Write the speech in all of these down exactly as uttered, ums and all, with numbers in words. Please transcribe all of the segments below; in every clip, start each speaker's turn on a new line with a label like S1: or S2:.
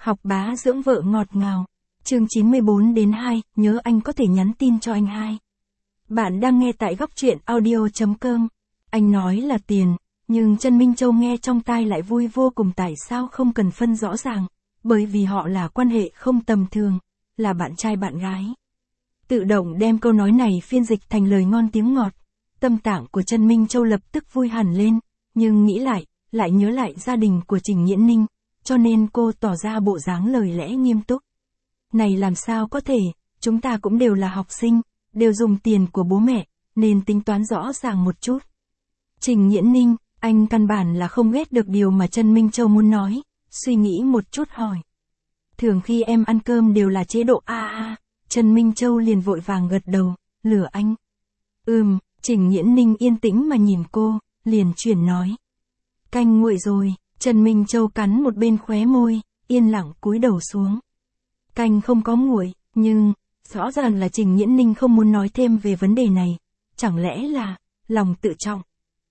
S1: Học bá dưỡng vợ ngọt ngào. Chương chín mươi bốn đến hai, nhớ anh có thể nhắn tin cho anh hai. Bạn đang nghe tại góc truyện audio chấm com. Anh nói là tiền, nhưng Trần Minh Châu nghe trong tai lại vui vô cùng, tại sao không cần phân rõ ràng, bởi vì họ là quan hệ không tầm thường, là bạn trai bạn gái. Tự động đem câu nói này phiên dịch thành lời ngon tiếng ngọt, tâm tạng của Trần Minh Châu lập tức vui hẳn lên, nhưng nghĩ lại, lại nhớ lại gia đình của Trình Nghiễn Ninh, cho nên cô tỏ ra bộ dáng lời lẽ nghiêm túc. Này làm sao có thể, chúng ta cũng đều là học sinh, đều dùng tiền của bố mẹ, nên tính toán rõ ràng một chút. Trình Nghiễn Ninh, anh căn bản là không ghét được điều mà Trần Minh Châu muốn nói, suy nghĩ một chút hỏi. Thường khi em ăn cơm đều là chế độ a a, Trần Minh Châu liền vội vàng gật đầu, lừa anh. Ừm, Trình Nghiễn Ninh yên tĩnh mà nhìn cô, liền chuyển nói. Canh nguội rồi, Trần Minh Châu cắn một bên khóe môi, yên lặng cúi đầu xuống. Canh không có nguội, nhưng, rõ ràng là Trình Nghiễn Ninh không muốn nói thêm về vấn đề này, chẳng lẽ là, lòng tự trọng.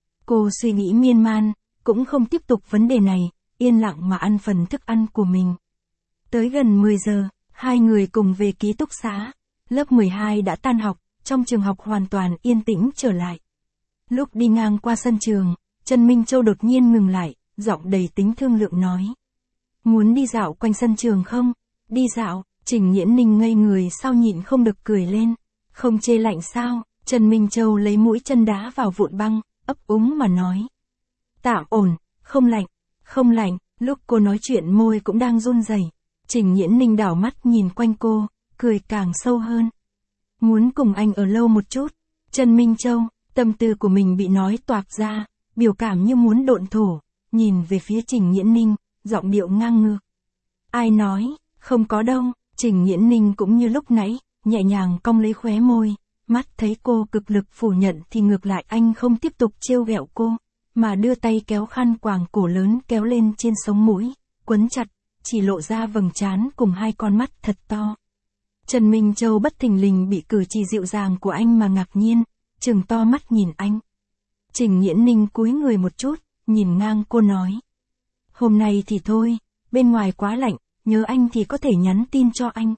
S1: Cô suy nghĩ miên man, cũng không tiếp tục vấn đề này, yên lặng mà ăn phần thức ăn của mình. Tới gần mười giờ, hai người cùng về ký túc xá, lớp mười hai đã tan học, trong trường học hoàn toàn yên tĩnh trở lại. Lúc đi ngang qua sân trường, Trần Minh Châu đột nhiên ngừng lại, giọng đầy tính thương lượng nói. Muốn đi dạo quanh sân trường không? Đi dạo, Trình Nghiễn Ninh ngây người sau nhịn không được cười lên. Không chê lạnh sao? Trần Minh Châu lấy mũi chân đá vào vụn băng, ấp úng mà nói. Tạm ổn, không lạnh, không lạnh, lúc cô nói chuyện môi cũng đang run rẩy. Trình Nghiễn Ninh đảo mắt nhìn quanh cô, cười càng sâu hơn. Muốn cùng anh ở lâu một chút. Trần Minh Châu, tâm tư của mình bị nói toạc ra, biểu cảm như muốn độn thổ, nhìn về phía Trình Nghiễn Ninh, giọng điệu ngang ngược. Ai nói, không có đâu. Trình Nghiễn Ninh cũng như lúc nãy, nhẹ nhàng cong lấy khóe môi, mắt thấy cô cực lực phủ nhận thì ngược lại anh không tiếp tục trêu ghẹo cô, mà đưa tay kéo khăn quàng cổ lớn kéo lên trên sống mũi, quấn chặt, chỉ lộ ra vầng trán cùng hai con mắt thật to. Trần Minh Châu bất thình lình bị cử chỉ dịu dàng của anh mà ngạc nhiên, trừng to mắt nhìn anh. Trình Nghiễn Ninh cúi người một chút, nhìn ngang cô nói. Hôm nay thì thôi, bên ngoài quá lạnh, nhớ anh thì có thể nhắn tin cho anh.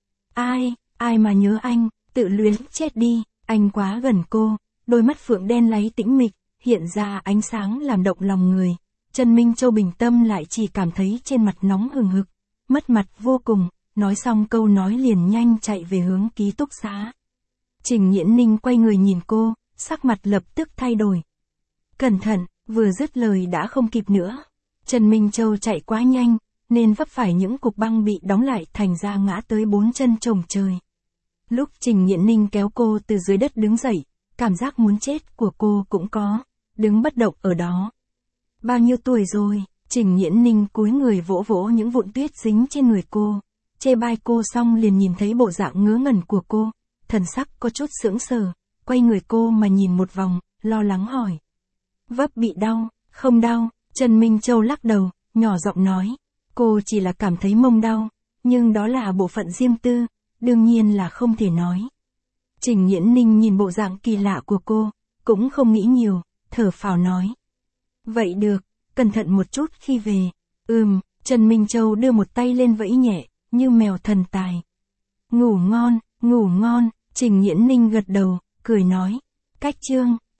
S1: Ai, ai mà nhớ anh, tự luyến chết đi, anh quá gần cô, đôi mắt phượng đen láy tĩnh mịch, hiện ra ánh sáng làm động lòng người. Trần Minh Châu bình tâm lại chỉ cảm thấy trên mặt nóng hừng hực, mất mặt vô cùng, nói xong câu nói liền nhanh chạy về hướng ký túc xá. Trình Nghiễn Ninh quay người nhìn cô, sắc mặt lập tức thay đổi. Cẩn thận, vừa dứt lời đã không kịp nữa. Trần Minh Châu chạy quá nhanh, nên vấp phải những cục băng bị đóng lại thành ra ngã tới bốn chân chồng trời. Lúc Trình Nghiễn Ninh kéo cô từ dưới đất đứng dậy, cảm giác muốn chết của cô cũng có, đứng bất động ở đó. Bao nhiêu tuổi rồi? Trình Nghiễn Ninh cúi người vỗ vỗ những vụn tuyết dính trên người cô, chê bai cô xong liền nhìn thấy bộ dạng ngớ ngẩn của cô, thần sắc có chút sững sờ, quay người cô mà nhìn một vòng, lo lắng hỏi. Vấp bị đau, không đau, Trần Minh Châu lắc đầu, nhỏ giọng nói, cô chỉ là cảm thấy mông đau, nhưng đó là bộ phận riêng tư, đương nhiên là không thể nói. Trình Nghiễn Ninh nhìn bộ dạng kỳ lạ của cô, cũng không nghĩ nhiều, thở phào nói. Vậy được, cẩn thận một chút khi về. Ừm, Trần Minh Châu đưa một tay lên vẫy nhẹ, như mèo thần tài. Ngủ ngon, ngủ ngon, Trình Nghiễn Ninh gật đầu, cười nói. Cách chương.